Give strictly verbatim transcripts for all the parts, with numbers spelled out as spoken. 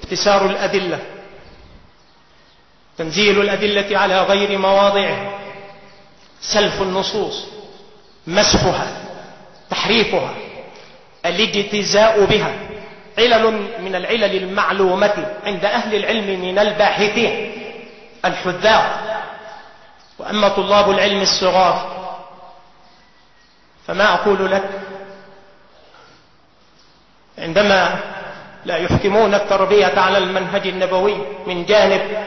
اختصار الأدلة، تنزيل الأدلة على غير مواضعها، سلف النصوص، مسحها، تحريفها، الاجتزاء بها، علل من العلل المعلومة عند أهل العلم من الباحثين الحذاق. وأما طلاب العلم الصغار فما أقول لك عندما لا يحكمون التربية على المنهج النبوي من جانب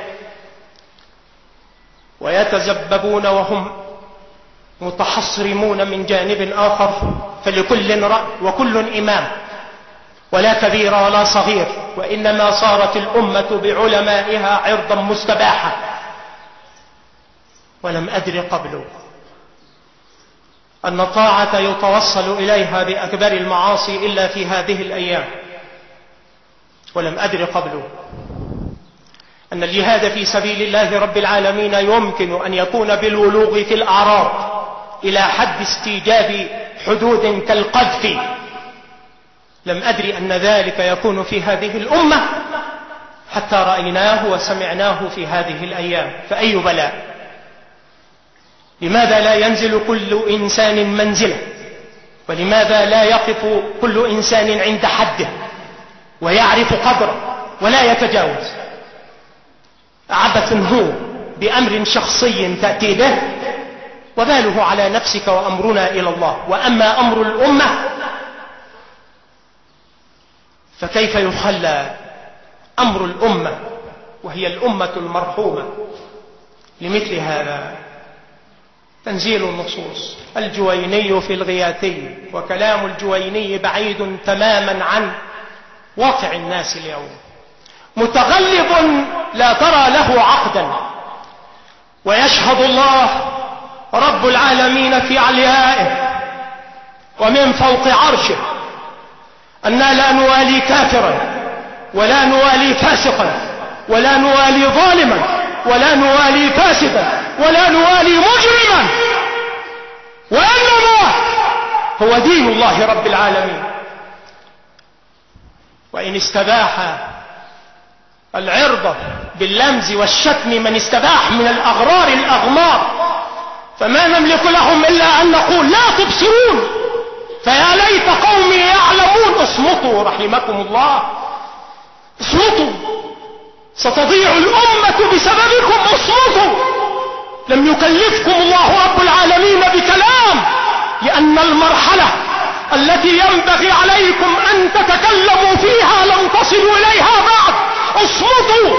ويتزببون وهم متحصرمون من جانب آخر، فلكل رأي وكل إمام، ولا كبير ولا صغير، وإنما صارت الأمة بعلمائها عرضا مستباحا. ولم أدر قبل أن الطاعة يتوصل إليها بأكبر المعاصي إلا في هذه الأيام. ولم أدر قبل أن الجهاد في سبيل الله رب العالمين يمكن أن يكون بالولوغ في الأعراض إلى حد استيجاب حدود كالقذف. لم أدري أن ذلك يكون في هذه الأمة حتى رأيناه وسمعناه في هذه الأيام. فأي بلاء! لماذا لا ينزل كل إنسان منزله؟ ولماذا لا يقف كل إنسان عند حده ويعرف قدره ولا يتجاوز؟ عبث هو بأمر شخصي تأتي به وباله على نفسك وأمرنا إلى الله. وأما أمر الأمة فكيف يخلى أمر الأمة وهي الأمة المرحومة لمثل هذا؟ تنزيل النصوص. الجويني في الغياثي، وكلام الجويني بعيد تماما عن واقع الناس اليوم، متغلب لا ترى له عقدا، ويشهد الله رب العالمين في عليائه ومن فوق عرشه أننا لا نوالي كافرا ولا نوالي فاسقا ولا نوالي ظالما ولا نوالي فاسدا ولا نوالي مجرما، وإنما هو دين الله رب العالمين. وإن استباح العرض باللمز والشتم من استباح من الأغرار الأغمار، فما نملك لهم إلا أن نقول لا تبصرون، فيا ليت قومي يعلمون. اصمتوا رحمكم الله، اصمتوا، ستضيع الأمة بسببكم. اصمتوا، لم يكلفكم الله رب العالمين بكلام، لأن المرحلة التي ينبغي عليكم أن تتكلموا فيها لم تصلوا إليها بعد. اصمتوا.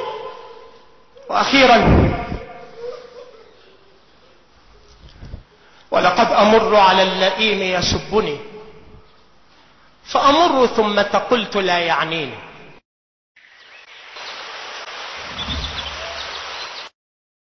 وأخيرا، ولقد أمر على اللئيم يسبني فأمر ثم قلت لا يعنيني.